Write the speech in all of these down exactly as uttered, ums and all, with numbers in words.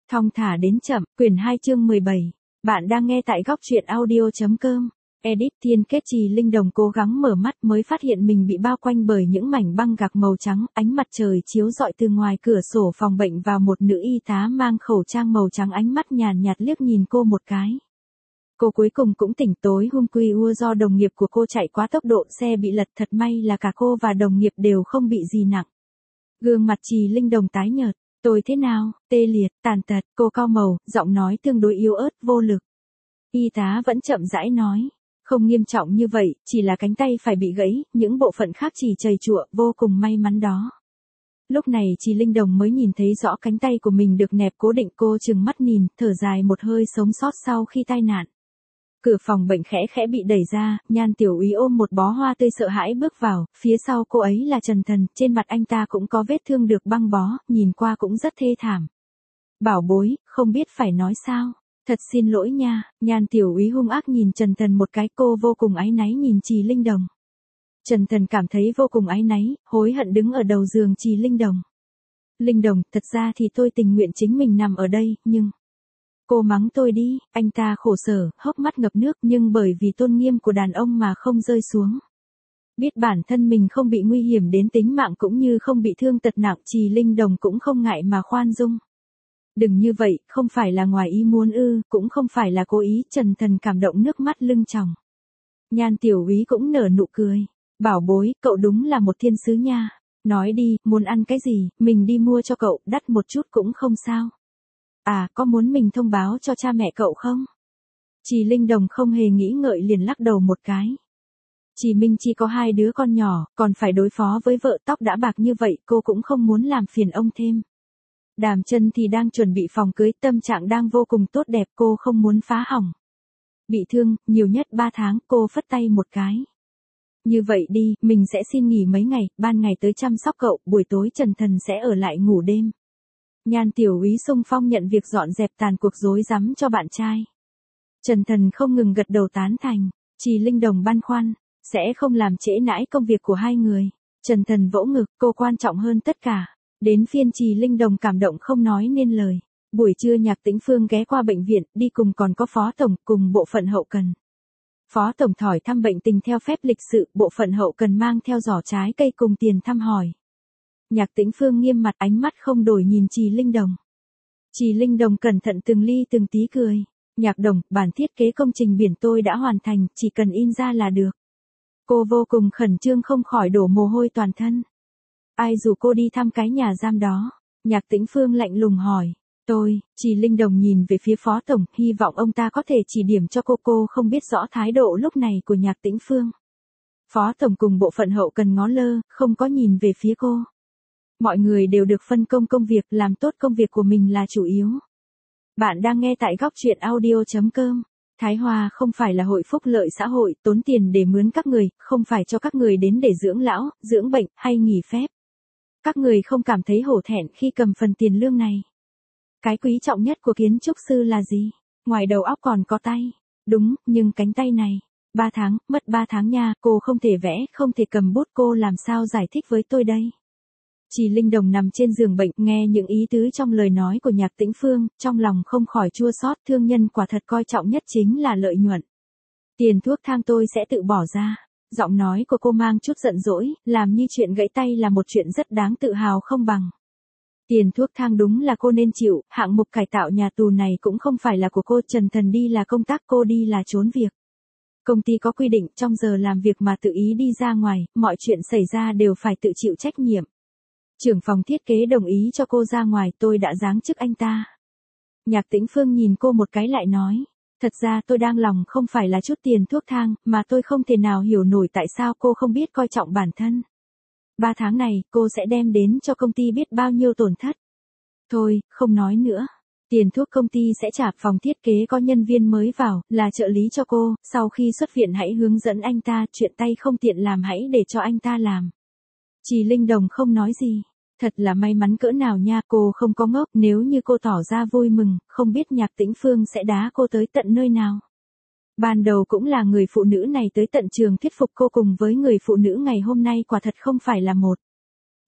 Thong thả đến chậm, quyển hai chương mười bảy. Bạn đang nghe tại góc truyện audio.com. Edit Thiên Kết. Trì Linh Đồng cố gắng mở mắt mới phát hiện mình bị bao quanh bởi những mảnh băng gạc màu trắng, ánh mặt trời chiếu rọi từ ngoài cửa sổ phòng bệnh vào một nữ y tá mang khẩu trang màu trắng, ánh mắt nhàn nhạt liếc nhìn cô một cái. Cô cuối cùng cũng tỉnh. Tối hôm quy ua do đồng nghiệp của cô chạy quá tốc độ, xe bị lật, thật may là cả cô và đồng nghiệp đều không bị gì nặng. Gương mặt Trì Linh Đồng tái nhợt. Tôi thế nào, tê liệt, tàn tật, cô cau màu, giọng nói tương đối yếu ớt, vô lực. Y tá vẫn chậm rãi nói, không nghiêm trọng như vậy, chỉ là cánh tay phải bị gãy, những bộ phận khác chỉ trầy trụa, vô cùng may mắn đó. Lúc này Trì Linh Đồng mới nhìn thấy rõ cánh tay của mình được nẹp cố định, cô trừng mắt nhìn, thở dài một hơi sống sót sau khi tai nạn. Cửa phòng bệnh khẽ khẽ bị đẩy ra, Nhan Tiểu Úy ôm một bó hoa tươi sợ hãi bước vào, phía sau cô ấy là Trần Thần, trên mặt anh ta cũng có vết thương được băng bó, nhìn qua cũng rất thê thảm. Bảo bối, không biết phải nói sao, thật xin lỗi nha. Nhan Tiểu Úy hung ác nhìn Trần Thần một cái, cô vô cùng áy náy nhìn Trì Linh Đồng. Trần Thần cảm thấy vô cùng áy náy, hối hận đứng ở đầu giường Trì Linh Đồng. Linh Đồng, thật ra thì tôi tình nguyện chính mình nằm ở đây, nhưng... Cô mắng tôi đi, anh ta khổ sở, hốc mắt ngập nước, nhưng bởi vì tôn nghiêm của đàn ông mà không rơi xuống. Biết bản thân mình không bị nguy hiểm đến tính mạng cũng như không bị thương tật nặng, Trì Linh Đồng cũng không ngại mà khoan dung. Đừng như vậy, không phải là ngoài ý muốn ư, cũng không phải là cố ý. Trần Thần cảm động nước mắt lưng tròng. Nhan Tiểu Úy cũng nở nụ cười. Bảo bối, cậu đúng là một thiên sứ nha. Nói đi, muốn ăn cái gì, mình đi mua cho cậu, đắt một chút cũng không sao. À, có muốn mình thông báo cho cha mẹ cậu không? Trì Linh Đồng không hề nghĩ ngợi liền lắc đầu một cái. Trì Minh Chi có hai đứa con nhỏ, còn phải đối phó với vợ, tóc đã bạc như vậy, cô cũng không muốn làm phiền ông thêm. Đàm Chân thì đang chuẩn bị phòng cưới, tâm trạng đang vô cùng tốt đẹp, cô không muốn phá hỏng. Bị thương, nhiều nhất ba tháng, cô phất tay một cái. Như vậy đi, mình sẽ xin nghỉ mấy ngày, ban ngày tới chăm sóc cậu, buổi tối Trần Thần sẽ ở lại ngủ đêm. Nhan Tiểu Úy xung phong nhận việc dọn dẹp tàn cuộc rối rắm cho bạn trai. Trần Thần không ngừng gật đầu tán thành. Trì Linh Đồng băn khoăn, sẽ không làm trễ nãi công việc của hai người. Trần Thần vỗ ngực, cô quan trọng hơn tất cả. Đến phiên Trì Linh Đồng cảm động không nói nên lời. Buổi trưa Nhạc Tĩnh Phương ghé qua bệnh viện, đi cùng còn có Phó Tổng cùng bộ phận hậu cần. Phó Tổng hỏi thăm bệnh tình theo phép lịch sự, bộ phận hậu cần mang theo giỏ trái cây cùng tiền thăm hỏi. Nhạc Tĩnh Phương nghiêm mặt, ánh mắt không đổi nhìn Trì Linh Đồng. Trì Linh Đồng cẩn thận từng ly từng tí cười. Nhạc Đồng, bản thiết kế công trình biển tôi đã hoàn thành, chỉ cần in ra là được. Cô vô cùng khẩn trương không khỏi đổ mồ hôi toàn thân. Ai rủ cô đi thăm cái nhà giam đó? Nhạc Tĩnh Phương lạnh lùng hỏi. Tôi, Trì Linh Đồng nhìn về phía Phó Tổng, hy vọng ông ta có thể chỉ điểm cho cô. Cô không biết rõ thái độ lúc này của Nhạc Tĩnh Phương. Phó Tổng cùng bộ phận hậu cần ngó lơ, không có nhìn về phía cô. Mọi người đều được phân công công việc, làm tốt công việc của mình là chủ yếu. Bạn đang nghe tại góc truyện audio.com. Thái Hòa không phải là hội phúc lợi xã hội, tốn tiền để mướn các người, không phải cho các người đến để dưỡng lão, dưỡng bệnh, hay nghỉ phép. Các người không cảm thấy hổ thẹn khi cầm phần tiền lương này. Cái quý trọng nhất của kiến trúc sư là gì? Ngoài đầu óc còn có tay. Đúng, nhưng cánh tay này. Ba tháng, mất ba tháng nha, cô không thể vẽ, không thể cầm bút, cô làm sao giải thích với tôi đây? Trì Linh Đồng nằm trên giường bệnh, nghe những ý tứ trong lời nói của Nhạc Tĩnh Phương, trong lòng không khỏi chua xót, thương nhân quả thật coi trọng nhất chính là lợi nhuận. Tiền thuốc thang tôi sẽ tự bỏ ra. Giọng nói của cô mang chút giận dỗi, làm như chuyện gãy tay là một chuyện rất đáng tự hào không bằng. Tiền thuốc thang đúng là cô nên chịu, hạng mục cải tạo nhà tù này cũng không phải là của cô. Trần Thần đi là công tác, cô đi là trốn việc. Công ty có quy định trong giờ làm việc mà tự ý đi ra ngoài, mọi chuyện xảy ra đều phải tự chịu trách nhiệm. Trưởng phòng thiết kế đồng ý cho cô ra ngoài, tôi đã giáng chức anh ta. Nhạc Tĩnh Phương nhìn cô một cái lại nói, thật ra tôi đang lòng không phải là chút tiền thuốc thang, mà tôi không thể nào hiểu nổi tại sao cô không biết coi trọng bản thân. Ba tháng này, cô sẽ đem đến cho công ty biết bao nhiêu tổn thất. Thôi, không nói nữa. Tiền thuốc công ty sẽ trả, phòng thiết kế có nhân viên mới vào, là trợ lý cho cô, sau khi xuất viện hãy hướng dẫn anh ta, chuyện tay không tiện làm hãy để cho anh ta làm. Trì Linh Đồng không nói gì. Thật là may mắn cỡ nào nha, cô không có ngốc, nếu như cô tỏ ra vui mừng, không biết Nhạc Tĩnh Phương sẽ đá cô tới tận nơi nào. Ban đầu cũng là người phụ nữ này tới tận trường thuyết phục cô, cùng với người phụ nữ ngày hôm nay quả thật không phải là một.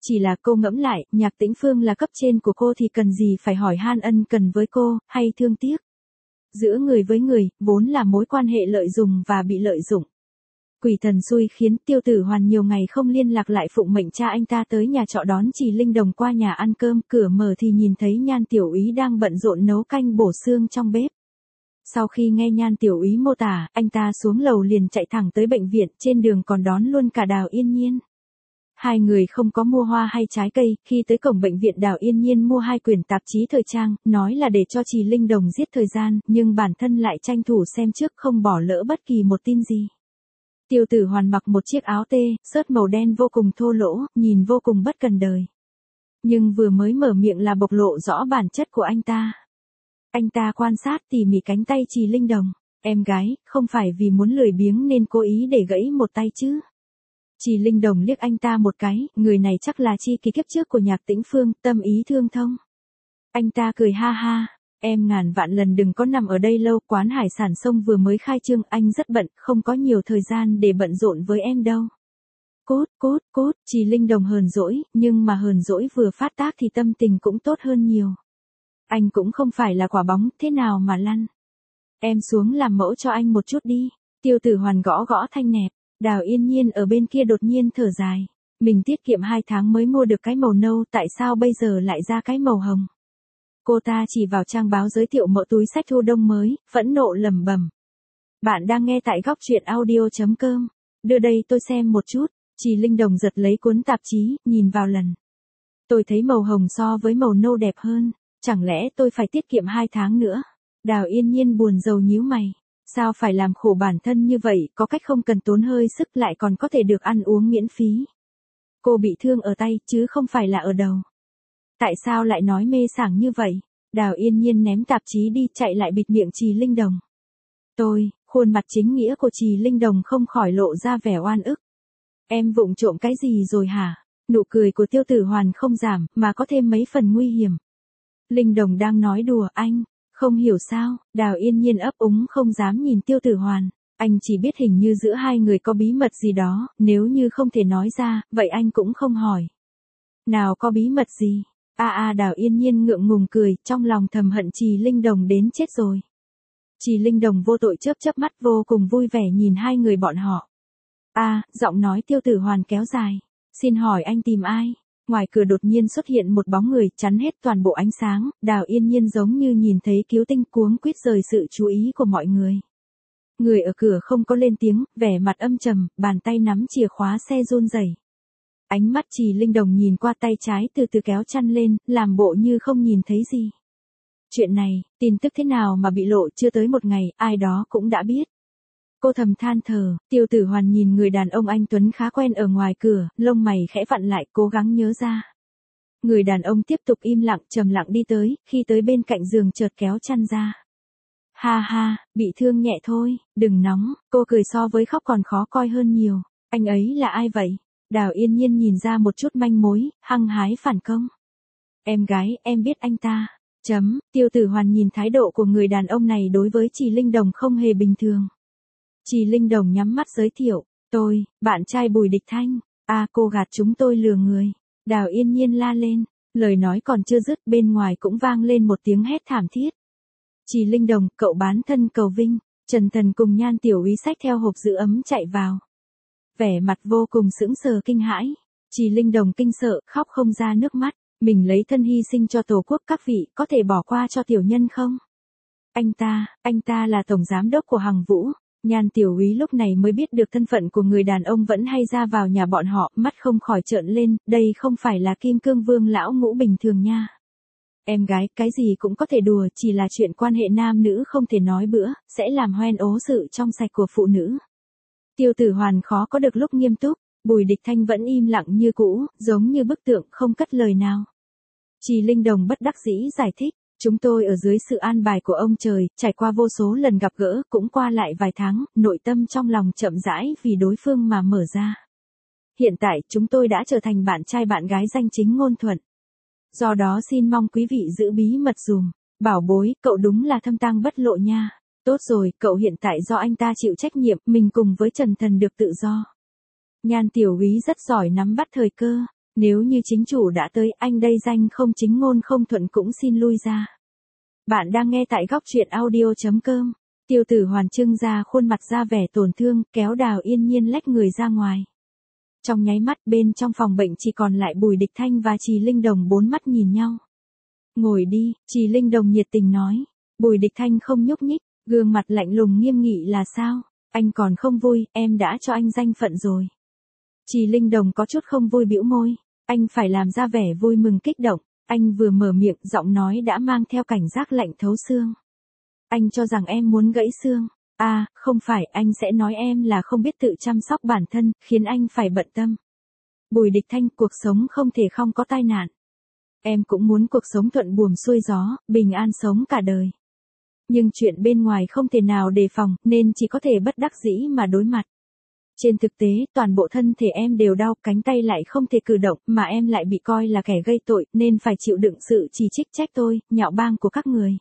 Chỉ là cô ngẫm lại, Nhạc Tĩnh Phương là cấp trên của cô thì cần gì phải hỏi han ân cần với cô, hay thương tiếc. Giữa người với người, vốn là mối quan hệ lợi dụng và bị lợi dụng. Quỷ thần xui khiến Tiêu Tử Hoàn nhiều ngày không liên lạc lại phụng mệnh cha anh ta tới nhà trọ đón Trì Linh Đồng qua nhà ăn cơm, cửa mở thì nhìn thấy Nhan Tiểu Úy đang bận rộn nấu canh bổ xương trong bếp. Sau khi nghe Nhan Tiểu Úy mô tả, anh ta xuống lầu liền chạy thẳng tới bệnh viện, trên đường còn đón luôn cả Đào Yên Nhiên. Hai người không có mua hoa hay trái cây, khi tới cổng bệnh viện Đào Yên Nhiên mua hai quyển tạp chí thời trang, nói là để cho Trì Linh Đồng giết thời gian, nhưng bản thân lại tranh thủ xem trước không bỏ lỡ bất kỳ một tin gì. Tiêu Tử Hoàn mặc một chiếc áo tê, sớt màu đen vô cùng thô lỗ, nhìn vô cùng bất cần đời. Nhưng vừa mới mở miệng là bộc lộ rõ bản chất của anh ta. Anh ta quan sát tỉ mỉ cánh tay Trì Linh Đồng. Em gái, không phải vì muốn lười biếng nên cố ý để gãy một tay chứ. Trì Linh Đồng liếc anh ta một cái, người này chắc là chi ký kiếp trước của Nhạc Tĩnh Phương, tâm ý thương thông. Anh ta cười ha ha, em ngàn vạn lần đừng có nằm ở đây lâu, quán hải sản sông vừa mới khai trương, anh rất bận, không có nhiều thời gian để bận rộn với em đâu. Cốt, cốt, cốt, Trì Linh Đồng hờn dỗi, nhưng mà hờn dỗi vừa phát tác thì tâm tình cũng tốt hơn nhiều. Anh cũng không phải là quả bóng, thế nào mà lăn. Em xuống làm mẫu cho anh một chút đi. Tiêu Tử Hoàn gõ gõ thanh nẹp. Đào Yên Nhiên ở bên kia đột nhiên thở dài. Mình tiết kiệm hai tháng mới mua được cái màu nâu, tại sao bây giờ lại ra cái màu hồng? Cô ta chỉ vào trang báo giới thiệu mẫu túi xách thu đông mới, phẫn nộ lẩm bẩm. Bạn đang nghe tại góc truyện audio chấm com. Đưa đây tôi xem một chút. Trì Linh Đồng giật lấy cuốn tạp chí, nhìn vào lần. Tôi thấy màu hồng so với màu nâu đẹp hơn. Chẳng lẽ tôi phải tiết kiệm hai tháng nữa? Đào Yên Nhiên buồn rầu nhíu mày. Sao phải làm khổ bản thân như vậy, có cách không cần tốn hơi sức lại còn có thể được ăn uống miễn phí. Cô bị thương ở tay chứ không phải là ở đầu. Tại sao lại nói mê sảng như vậy? Đào Yên Nhiên ném tạp chí đi, chạy lại bịt miệng Trì Linh Đồng. Tôi, khuôn mặt chính nghĩa của Trì Linh Đồng không khỏi lộ ra vẻ oan ức. Em vụng trộm cái gì rồi hả? Nụ cười của Tiêu Tử Hoàn không giảm, mà có thêm mấy phần nguy hiểm. Linh Đồng đang nói đùa anh. Không hiểu sao, Đào Yên Nhiên ấp úng không dám nhìn Tiêu Tử Hoàn. Anh chỉ biết hình như giữa hai người có bí mật gì đó, nếu như không thể nói ra, vậy anh cũng không hỏi. Nào có bí mật gì? A a à, Đào Yên Nhiên ngượng ngùng cười, trong lòng thầm hận Trì Linh Đồng đến chết rồi. Trì Linh Đồng vô tội chớp chớp mắt vô cùng vui vẻ nhìn hai người bọn họ. A, à, giọng nói Tiêu Tử Hoàn kéo dài. Xin hỏi anh tìm ai? Ngoài cửa đột nhiên xuất hiện một bóng người chắn hết toàn bộ ánh sáng, Đào Yên Nhiên giống như nhìn thấy cứu tinh cuống quýt rời sự chú ý của mọi người. Người ở cửa không có lên tiếng, vẻ mặt âm trầm, bàn tay nắm chìa khóa xe run rẩy. Ánh mắt Trì Linh Đồng nhìn qua tay trái từ từ kéo chăn lên, làm bộ như không nhìn thấy gì. Chuyện này, tin tức thế nào mà bị lộ chưa tới một ngày, ai đó cũng đã biết. Cô thầm than thở, Tiêu Tử Hoàn nhìn người đàn ông anh tuấn khá quen ở ngoài cửa, lông mày khẽ vặn lại cố gắng nhớ ra. Người đàn ông tiếp tục im lặng trầm lặng đi tới, khi tới bên cạnh giường chợt kéo chăn ra. Ha ha, bị thương nhẹ thôi, đừng nóng, cô cười so với khóc còn khó coi hơn nhiều. Anh ấy là ai vậy? Đào Yên Nhiên nhìn ra một chút manh mối, hăng hái phản công. Em gái, em biết anh ta. Chấm, Tiêu Tử Hoàn nhìn thái độ của người đàn ông này đối với Trì Linh Đồng không hề bình thường. Trì Linh Đồng nhắm mắt giới thiệu, tôi, bạn trai Bùi Địch Thanh. A à, cô gạt chúng tôi lừa người. Đào Yên Nhiên la lên, lời nói còn chưa dứt bên ngoài cũng vang lên một tiếng hét thảm thiết. Trì Linh Đồng, cậu bán thân cầu vinh. Trần Thần cùng Nhan Tiểu Úy xách theo hộp giữ ấm chạy vào. Vẻ mặt vô cùng sững sờ kinh hãi. Trì Linh Đồng kinh sợ, khóc không ra nước mắt. Mình lấy thân hy sinh cho Tổ quốc, các vị có thể bỏ qua cho tiểu nhân không? Anh ta, anh ta là tổng giám đốc của Hằng Vũ. Nhan Tiểu Úy lúc này mới biết được thân phận của người đàn ông vẫn hay ra vào nhà bọn họ, mắt không khỏi trợn lên, đây không phải là Kim Cương Vương lão ngũ bình thường nha. Em gái, cái gì cũng có thể đùa, chỉ là chuyện quan hệ nam nữ không thể nói bữa, sẽ làm hoen ố sự trong sạch của phụ nữ. Tiêu Tử Hoàn khó có được lúc nghiêm túc, Bùi Địch Thanh vẫn im lặng như cũ, giống như bức tượng không cất lời nào. Trì Linh Đồng bất đắc dĩ giải thích. Chúng tôi ở dưới sự an bài của ông trời, trải qua vô số lần gặp gỡ, cũng qua lại vài tháng, nội tâm trong lòng chậm rãi vì đối phương mà mở ra. Hiện tại, chúng tôi đã trở thành bạn trai bạn gái danh chính ngôn thuận. Do đó xin mong quý vị giữ bí mật dùm. Bảo bối, cậu đúng là thâm tang bất lộ nha. Tốt rồi, cậu hiện tại do anh ta chịu trách nhiệm, mình cùng với Trần Thần được tự do. Nhan Tiểu Úy rất giỏi nắm bắt thời cơ. Nếu như chính chủ đã tới, anh đây danh không chính ngôn không thuận cũng xin lui ra. Bạn đang nghe tại góc truyện audio.com. Tiêu Tử Hoàn trưng ra khuôn mặt ra vẻ tổn thương, kéo Đào Yên Nhiên lách người ra ngoài. Trong nháy mắt bên trong phòng bệnh chỉ còn lại Bùi Địch Thanh và Trì Linh Đồng bốn mắt nhìn nhau. Ngồi đi, Trì Linh Đồng nhiệt tình nói. Bùi Địch Thanh không nhúc nhích, gương mặt lạnh lùng nghiêm nghị là sao? Anh còn không vui, em đã cho anh danh phận rồi. Trì Linh Đồng có chút không vui bĩu môi. Anh phải làm ra vẻ vui mừng kích động. Anh vừa mở miệng, giọng nói đã mang theo cảnh giác lạnh thấu xương. Anh cho rằng em muốn gãy xương. À, không phải, anh sẽ nói em là không biết tự chăm sóc bản thân, khiến anh phải bận tâm. Bùi Địch Thanh, cuộc sống không thể không có tai nạn. Em cũng muốn cuộc sống thuận buồm xuôi gió, bình an sống cả đời. Nhưng chuyện bên ngoài không thể nào đề phòng, nên chỉ có thể bất đắc dĩ mà đối mặt. Trên thực tế, toàn bộ thân thể em đều đau, cánh tay lại không thể cử động, mà em lại bị coi là kẻ gây tội, nên phải chịu đựng sự chỉ trích trách tôi, nhạo báng của các người.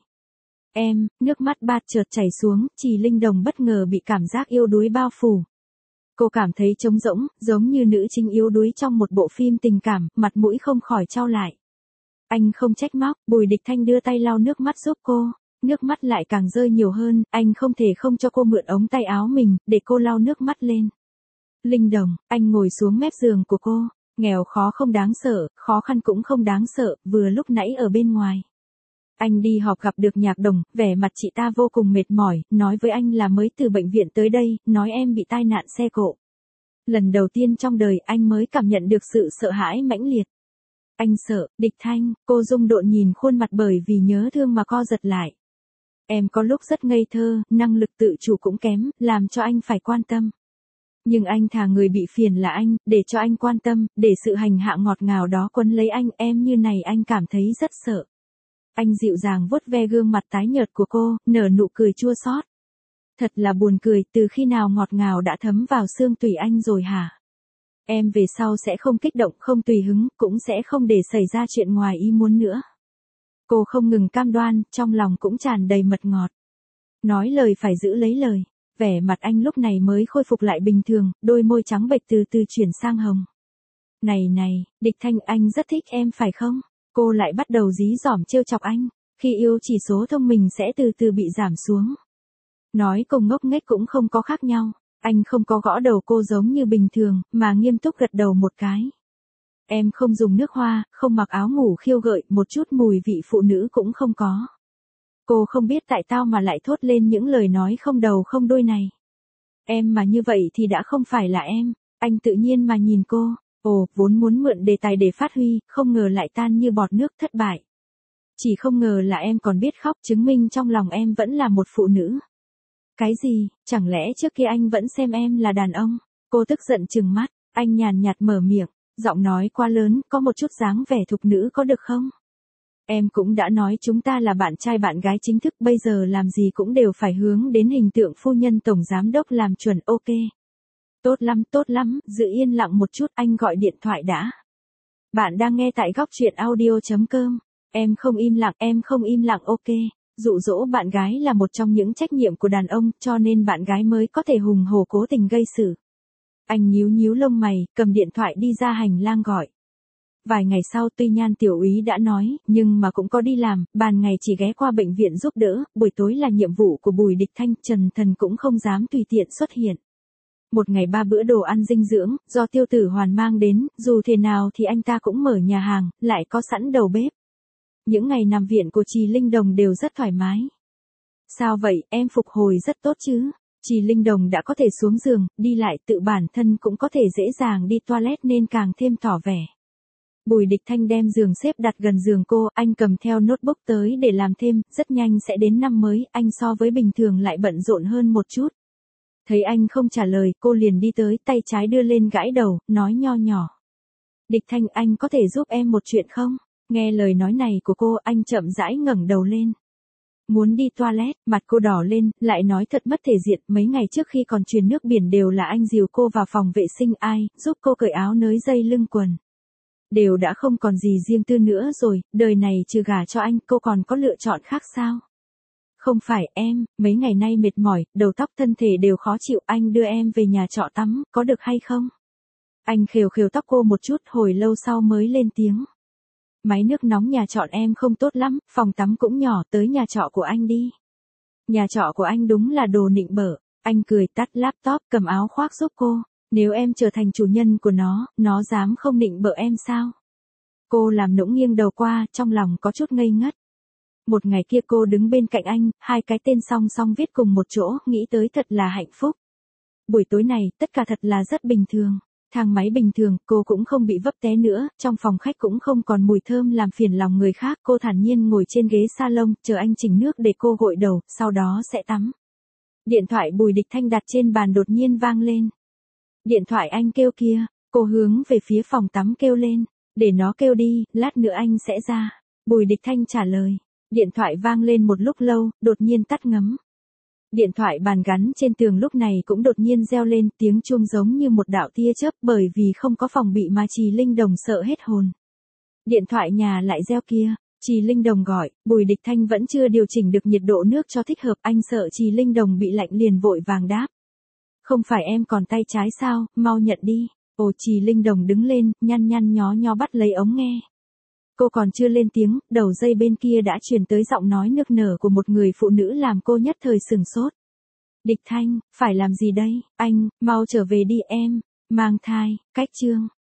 Em, nước mắt bạt chợt chảy xuống, Trì Linh Đồng bất ngờ bị cảm giác yếu đuối bao phủ. Cô cảm thấy trống rỗng, giống như nữ chính yếu đuối trong một bộ phim tình cảm, mặt mũi không khỏi chau lại. Anh không trách móc, Bùi Địch Thanh đưa tay lau nước mắt giúp cô. Nước mắt lại càng rơi nhiều hơn, anh không thể không cho cô mượn ống tay áo mình, để cô lau nước mắt lên. Linh Đồng, anh ngồi xuống mép giường của cô. Nghèo khó không đáng sợ, khó khăn cũng không đáng sợ, vừa lúc nãy ở bên ngoài. Anh đi họp gặp được Nhạc Đồng, vẻ mặt chị ta vô cùng mệt mỏi, nói với anh là mới từ bệnh viện tới đây, nói em bị tai nạn xe cộ. Lần đầu tiên trong đời anh mới cảm nhận được sự sợ hãi mãnh liệt. Anh sợ, Địch Thanh, cô rung độn nhìn khuôn mặt bởi vì nhớ thương mà co giật lại. Em có lúc rất ngây thơ, năng lực tự chủ cũng kém, làm cho anh phải quan tâm. Nhưng anh thà người bị phiền là anh, để cho anh quan tâm, để sự hành hạ ngọt ngào đó quấn lấy anh, em như này anh cảm thấy rất sợ. Anh dịu dàng vuốt ve gương mặt tái nhợt của cô, nở nụ cười chua xót. Thật là buồn cười, từ khi nào ngọt ngào đã thấm vào xương tủy anh rồi hả? Em về sau sẽ không kích động, không tùy hứng, cũng sẽ không để xảy ra chuyện ngoài ý muốn nữa. Cô không ngừng cam đoan, trong lòng cũng tràn đầy mật ngọt. Nói lời phải giữ lấy lời. Vẻ mặt anh lúc này mới khôi phục lại bình thường, đôi môi trắng bệch từ từ chuyển sang hồng. Này này, Địch Thanh, anh rất thích em phải không? Cô lại bắt đầu dí dỏm trêu chọc anh. Khi yêu chỉ số thông minh sẽ từ từ bị giảm xuống. Nói cùng ngốc nghếch cũng không có khác nhau. Anh không có gõ đầu cô giống như bình thường, mà nghiêm túc gật đầu một cái. Em không dùng nước hoa, không mặc áo ngủ khiêu gợi, một chút mùi vị phụ nữ cũng không có. Cô không biết tại sao mà lại thốt lên những lời nói không đầu không đuôi này. Em mà như vậy thì đã không phải là em. Anh tự nhiên mà nhìn cô. Ồ, vốn muốn mượn đề tài để phát huy, không ngờ lại tan như bọt nước, thất bại. Chỉ không ngờ là em còn biết khóc, chứng minh trong lòng em vẫn là một phụ nữ. Cái gì, chẳng lẽ trước kia anh vẫn xem em là đàn ông? Cô tức giận trừng mắt, anh nhàn nhạt mở miệng, giọng nói quá lớn, có một chút dáng vẻ thục nữ có được không? Em cũng đã nói chúng ta là bạn trai bạn gái chính thức, bây giờ làm gì cũng đều phải hướng đến hình tượng phu nhân tổng giám đốc làm chuẩn, ok. Tốt lắm, tốt lắm, giữ yên lặng một chút, anh gọi điện thoại đã. Bạn đang nghe tại góc truyện audio.com. Em không im lặng, em không im lặng, ok. Dụ dỗ bạn gái là một trong những trách nhiệm của đàn ông, cho nên bạn gái mới có thể hùng hổ cố tình gây sự. Anh nhíu nhíu lông mày, cầm điện thoại đi ra hành lang gọi. Vài ngày sau tuy Nhan tiểu úy đã nói, nhưng mà cũng có đi làm, ban ngày chỉ ghé qua bệnh viện giúp đỡ, buổi tối là nhiệm vụ của Bùi Địch Thanh, Trần Thần cũng không dám tùy tiện xuất hiện. Một ngày ba bữa đồ ăn dinh dưỡng, do Tiêu Tử Hoàn mang đến, dù thế nào thì anh ta cũng mở nhà hàng, lại có sẵn đầu bếp. Những ngày nằm viện của Trì Linh Đồng đều rất thoải mái. Sao vậy, em phục hồi rất tốt chứ? Trì Linh Đồng đã có thể xuống giường, đi lại tự bản thân cũng có thể dễ dàng đi toilet nên càng thêm tỏ vẻ. Bùi Địch Thanh đem giường xếp đặt gần giường cô, anh cầm theo notebook tới để làm thêm, rất nhanh sẽ đến năm mới, anh so với bình thường lại bận rộn hơn một chút. Thấy anh không trả lời, cô liền đi tới, tay trái đưa lên gãi đầu, nói nho nhỏ. Địch Thanh, anh có thể giúp em một chuyện không? Nghe lời nói này của cô, anh chậm rãi ngẩng đầu lên. Muốn đi toilet, mặt cô đỏ lên, lại nói thật mất thể diện, mấy ngày trước khi còn truyền nước biển đều là anh dìu cô vào phòng vệ sinh, ai, giúp cô cởi áo nới dây lưng quần. Đều đã không còn gì riêng tư nữa rồi, đời này trừ gả cho anh, cô còn có lựa chọn khác sao? Không phải em, mấy ngày nay mệt mỏi, đầu tóc thân thể đều khó chịu, anh đưa em về nhà trọ tắm, có được hay không? Anh khều khều tóc cô một chút, hồi lâu sau mới lên tiếng. Máy nước nóng nhà trọ em không tốt lắm, phòng tắm cũng nhỏ, tới nhà trọ của anh đi. Nhà trọ của anh đúng là đồ nịnh bợ. Anh cười tắt laptop, cầm áo khoác giúp cô. Nếu em trở thành chủ nhân của nó, nó dám không nịnh bợ em sao? Cô làm nũng nghiêng đầu qua, trong lòng có chút ngây ngất. Một ngày kia cô đứng bên cạnh anh, hai cái tên song song viết cùng một chỗ, nghĩ tới thật là hạnh phúc. Buổi tối này, tất cả thật là rất bình thường. Thang máy bình thường, cô cũng không bị vấp té nữa, trong phòng khách cũng không còn mùi thơm làm phiền lòng người khác. Cô thản nhiên ngồi trên ghế salon, chờ anh chỉnh nước để cô gội đầu, sau đó sẽ tắm. Điện thoại Bùi Địch Thanh đặt trên bàn đột nhiên vang lên. Điện thoại anh kêu kia, cô hướng về phía phòng tắm kêu lên. Để nó kêu đi, lát nữa anh sẽ ra. Bùi Địch Thanh trả lời. Điện thoại vang lên một lúc lâu, đột nhiên tắt ngấm. Điện thoại bàn gắn trên tường lúc này cũng đột nhiên reo lên, tiếng chuông giống như một đạo tia chớp, bởi vì không có phòng bị mà Trì Linh Đồng sợ hết hồn. Điện thoại nhà lại reo kia, Trì Linh Đồng gọi, Bùi Địch Thanh vẫn chưa điều chỉnh được nhiệt độ nước cho thích hợp, anh sợ Trì Linh Đồng bị lạnh liền vội vàng đáp. Không phải em còn tay trái sao, mau nhận đi. Ồ, Trì Linh Đồng đứng lên, nhăn nhăn nhó nhó bắt lấy ống nghe. Cô còn chưa lên tiếng, đầu dây bên kia đã truyền tới giọng nói nức nở của một người phụ nữ làm cô nhất thời sừng sốt. Địch Thanh, phải làm gì đây? Anh, mau trở về đi em, mang thai, cách chương.